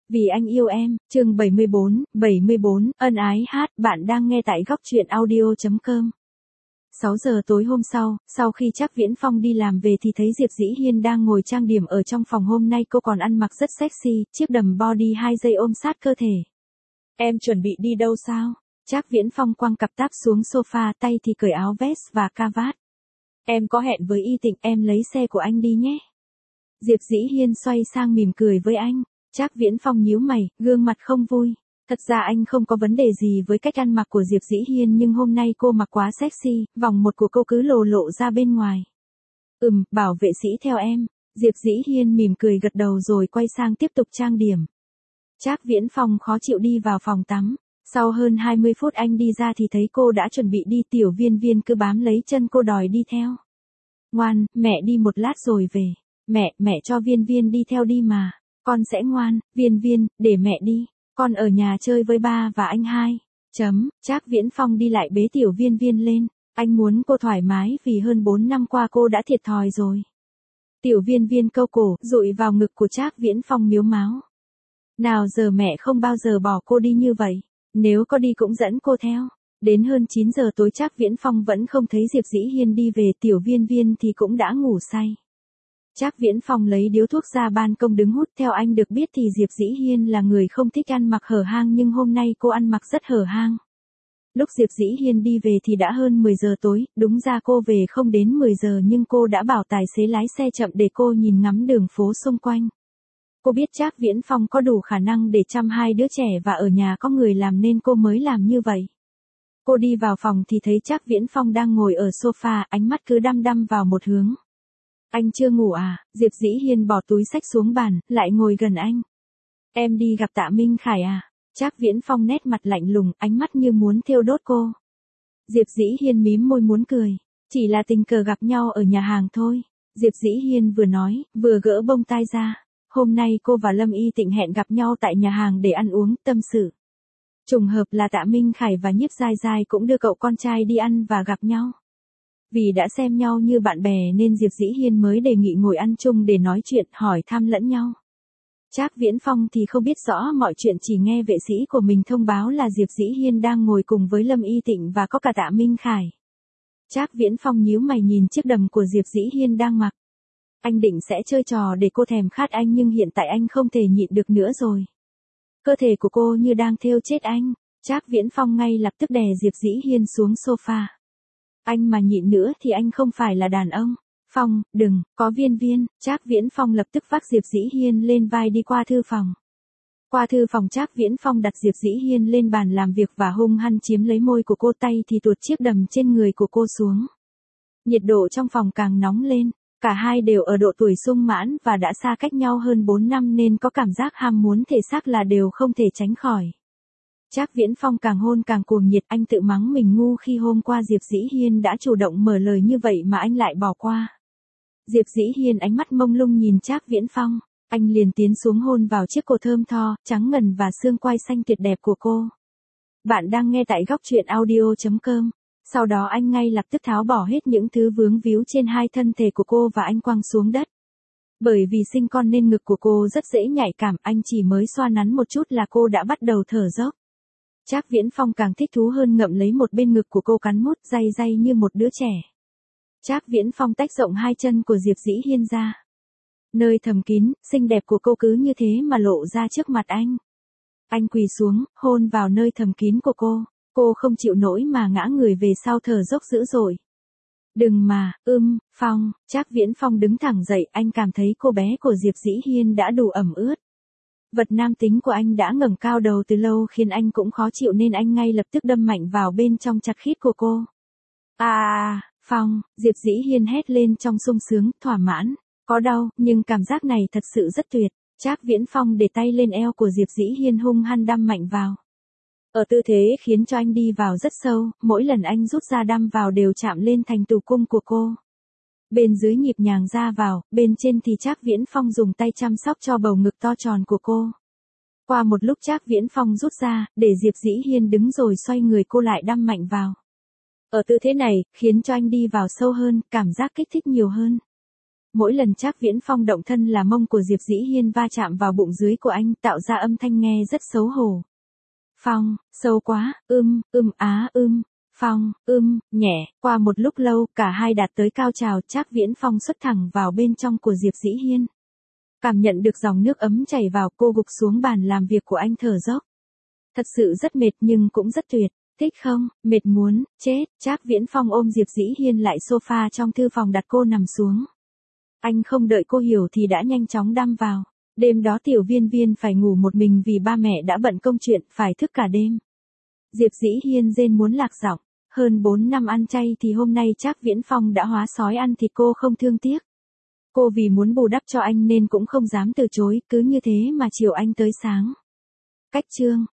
Vì anh yêu em, chương 74, ân ái hát, bạn đang nghe tại góc truyện audio.com. 6 giờ tối hôm sau khi Trác Viễn Phong đi làm về thì thấy Diệp Dĩ Hiên đang ngồi trang điểm ở trong phòng. Hôm nay cô còn ăn mặc rất sexy, chiếc đầm body 2 giây ôm sát cơ thể. Em chuẩn bị đi đâu sao? Trác Viễn Phong quăng cặp táp xuống sofa, tay thì cởi áo vest và cà vạt. Em có hẹn với Y Tịnh, em lấy xe của anh đi nhé. Diệp Dĩ Hiên xoay sang mỉm cười với anh. Trác Viễn Phong nhíu mày, gương mặt không vui. Thật ra anh không có vấn đề gì với cách ăn mặc của Diệp Dĩ Hiên, nhưng hôm nay cô mặc quá sexy, vòng một của cô cứ lộ ra bên ngoài. Bảo vệ sĩ theo em. Diệp Dĩ Hiên mỉm cười gật đầu rồi quay sang tiếp tục trang điểm. Trác Viễn Phong khó chịu đi vào phòng tắm. Sau hơn 20 phút anh đi ra thì thấy cô đã chuẩn bị đi. Tiểu Viên Viên cứ bám lấy chân cô đòi đi theo. Ngoan, mẹ đi một lát rồi về. Mẹ cho Viên Viên đi theo đi mà. Con sẽ ngoan, Viên Viên, để mẹ đi. Con ở nhà chơi với ba và anh hai. Trác Viễn Phong đi lại bế Tiểu Viên Viên lên. Anh muốn cô thoải mái vì hơn 4 năm qua cô đã thiệt thòi rồi. Tiểu Viên Viên câu cổ, dụi vào ngực của Trác Viễn Phong miếu máo. Nào giờ mẹ không bao giờ bỏ cô đi như vậy. Nếu có đi cũng dẫn cô theo. Đến hơn 9 giờ tối Trác Viễn Phong vẫn không thấy Diệp Dĩ Hiên đi về. Tiểu Viên Viên thì cũng đã ngủ say. Trác Viễn Phong lấy điếu thuốc ra ban công đứng hút. Theo anh được biết thì Diệp Dĩ Hiên là người không thích ăn mặc hở hang, nhưng hôm nay cô ăn mặc rất hở hang. Lúc Diệp Dĩ Hiên đi về thì đã hơn 10 giờ tối, đúng ra cô về không đến 10 giờ nhưng cô đã bảo tài xế lái xe chậm để cô nhìn ngắm đường phố xung quanh. Cô biết Trác Viễn Phong có đủ khả năng để chăm hai đứa trẻ và ở nhà có người làm nên cô mới làm như vậy. Cô đi vào phòng thì thấy Trác Viễn Phong đang ngồi ở sofa, ánh mắt cứ đăm vào một hướng. Anh chưa ngủ à? Diệp Dĩ Hiên bỏ túi xách xuống bàn, lại ngồi gần anh. Em đi gặp Tạ Minh Khải à? Trác Viễn Phong nét mặt lạnh lùng, ánh mắt như muốn thiêu đốt cô. Diệp Dĩ Hiên mím môi muốn cười. Chỉ là tình cờ gặp nhau ở nhà hàng thôi. Diệp Dĩ Hiên vừa nói, vừa gỡ bông tai ra. Hôm nay cô và Lâm Y Tịnh hẹn gặp nhau tại nhà hàng để ăn uống, tâm sự. Trùng hợp là Tạ Minh Khải và Nhiếp Giai Giai cũng đưa cậu con trai đi ăn và gặp nhau. Vì đã xem nhau như bạn bè nên Diệp Dĩ Hiên mới đề nghị ngồi ăn chung để nói chuyện, hỏi thăm lẫn nhau. Trác Viễn Phong thì không biết rõ mọi chuyện, chỉ nghe vệ sĩ của mình thông báo là Diệp Dĩ Hiên đang ngồi cùng với Lâm Y Tịnh và có cả Tạ Minh Khải. Trác Viễn Phong nhíu mày nhìn chiếc đầm của Diệp Dĩ Hiên đang mặc. Anh định sẽ chơi trò để cô thèm khát anh, nhưng hiện tại anh không thể nhịn được nữa rồi. Cơ thể của cô như đang thêu chết anh. Trác Viễn Phong ngay lập tức đè Diệp Dĩ Hiên xuống sofa. Anh mà nhịn nữa thì anh không phải là đàn ông. Phong, đừng, có Viên Viên. Trác Viễn Phong lập tức vác Diệp Dĩ Hiên lên vai đi qua thư phòng. Qua thư phòng Trác Viễn Phong đặt Diệp Dĩ Hiên lên bàn làm việc và hung hăng chiếm lấy môi của cô, tay thì tuột chiếc đầm trên người của cô xuống. Nhiệt độ trong phòng càng nóng lên. Cả hai đều ở độ tuổi sung mãn và đã xa cách nhau hơn 4 năm nên có cảm giác ham muốn thể xác là đều không thể tránh khỏi. Trác Viễn Phong càng hôn càng cuồng nhiệt, anh tự mắng mình ngu khi hôm qua Diệp Dĩ Hiên đã chủ động mở lời như vậy mà anh lại bỏ qua. Diệp Dĩ Hiên ánh mắt mông lung nhìn Trác Viễn Phong, anh liền tiến xuống hôn vào chiếc cổ thơm tho, trắng ngần và xương quai xanh tuyệt đẹp của cô. Bạn đang nghe tại góc truyện audio.com. Sau đó anh ngay lập tức tháo bỏ hết những thứ vướng víu trên hai thân thể của cô và anh quăng xuống đất. Bởi vì sinh con nên ngực của cô rất dễ nhạy cảm, anh chỉ mới xoa nắn một chút là cô đã bắt đầu thở dốc. Trác Viễn Phong càng thích thú hơn, ngậm lấy một bên ngực của cô cắn mút day như một đứa trẻ. Trác Viễn Phong tách rộng hai chân của Diệp Dĩ Hiên ra. Nơi thầm kín, xinh đẹp của cô cứ như thế mà lộ ra trước mặt anh. Anh quỳ xuống, hôn vào nơi thầm kín của cô. Cô không chịu nổi mà ngã người về sau thở dốc dữ dội. Đừng mà, Phong. Trác Viễn Phong đứng thẳng dậy, anh cảm thấy cô bé của Diệp Dĩ Hiên đã đủ ẩm ướt. Vật nam tính của anh đã ngẩng cao đầu từ lâu khiến anh cũng khó chịu nên anh ngay lập tức đâm mạnh vào bên trong chặt khít của cô. Phong, Diệp Dĩ Hiên hét lên trong sung sướng, thỏa mãn. Có đau, nhưng cảm giác này thật sự rất tuyệt. Trác Viễn Phong để tay lên eo của Diệp Dĩ Hiên hung hăng đâm mạnh vào. Ở tư thế khiến cho anh đi vào rất sâu, mỗi lần anh rút ra đâm vào đều chạm lên thành tử cung của cô. Bên dưới nhịp nhàng ra vào, bên trên thì Trác Viễn Phong dùng tay chăm sóc cho bầu ngực to tròn của cô. Qua một lúc Trác Viễn Phong rút ra, để Diệp Dĩ Hiên đứng rồi xoay người cô lại đâm mạnh vào. Ở tư thế này, khiến cho anh đi vào sâu hơn, cảm giác kích thích nhiều hơn. Mỗi lần Trác Viễn Phong động thân là mông của Diệp Dĩ Hiên va chạm vào bụng dưới của anh, tạo ra âm thanh nghe rất xấu hổ. Phong, sâu quá, Phong, nhẹ, qua một lúc lâu, cả hai đạt tới cao trào, Trác Viễn Phong xuất thẳng vào bên trong của Diệp Dĩ Hiên. Cảm nhận được dòng nước ấm chảy vào, cô gục xuống bàn làm việc của anh thở dốc. Thật sự rất mệt nhưng cũng rất tuyệt. Thích không? Mệt muốn chết. Trác Viễn Phong ôm Diệp Dĩ Hiên lại sofa trong thư phòng đặt cô nằm xuống. Anh không đợi cô hiểu thì đã nhanh chóng đâm vào. Đêm đó Tiểu Viên Viên phải ngủ một mình vì ba mẹ đã bận công chuyện, phải thức cả đêm. Diệp Dĩ Hiên rên muốn lạc giọng. Hơn 4 năm ăn chay thì hôm nay Trác Viễn Phong đã hóa sói ăn thịt cô không thương tiếc. Cô vì muốn bù đắp cho anh nên cũng không dám từ chối, cứ như thế mà chiều anh tới sáng. Cách chương